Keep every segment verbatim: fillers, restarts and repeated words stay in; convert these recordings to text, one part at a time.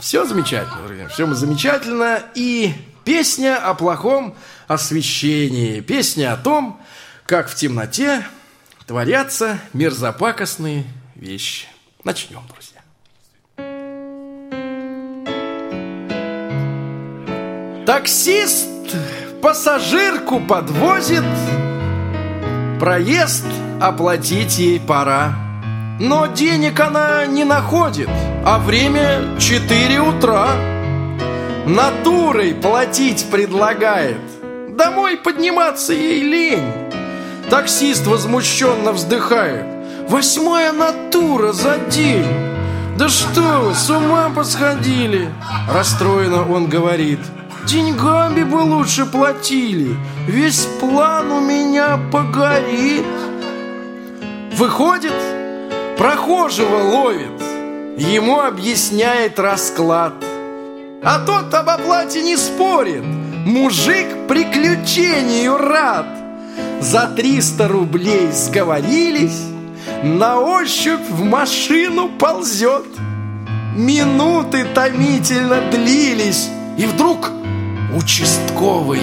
Все замечательно, друзья, все замечательно. И песня о плохом освещении. Песня о том, как в темноте творятся мерзопакостные вещи. Начнем, друзья. Таксист пассажирку подвозит, проезд оплатить ей пора. Но денег она не находит, а время четыре утра. Натурой платить предлагает, домой подниматься ей лень. Таксист возмущенно вздыхает: восьмая натура за день. Да что вы, с ума посходили? Расстроенно он говорит: деньгами бы лучше платили, весь план у меня погорит. Выходит, прохожего ловит, ему объясняет расклад. А тот об оплате не спорит, мужик приключению рад. За триста рублей сговорились, на ощупь в машину ползет. Минуты томительно длились, и вдруг участковый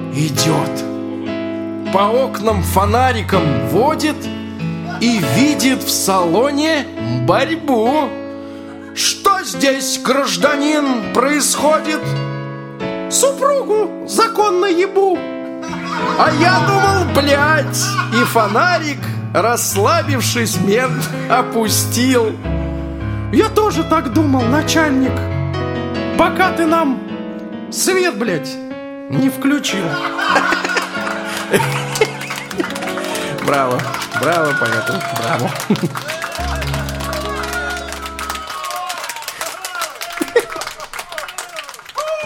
идет. По окнам фонариком водит и видит в салоне борьбу. Что здесь, гражданин, происходит? Супругу законно ебу. А я думал, блядь, и фонарик, расслабившись, мент опустил. Я тоже так думал, начальник, пока ты нам свет, блядь, не включил. Браво, браво, понятно, браво.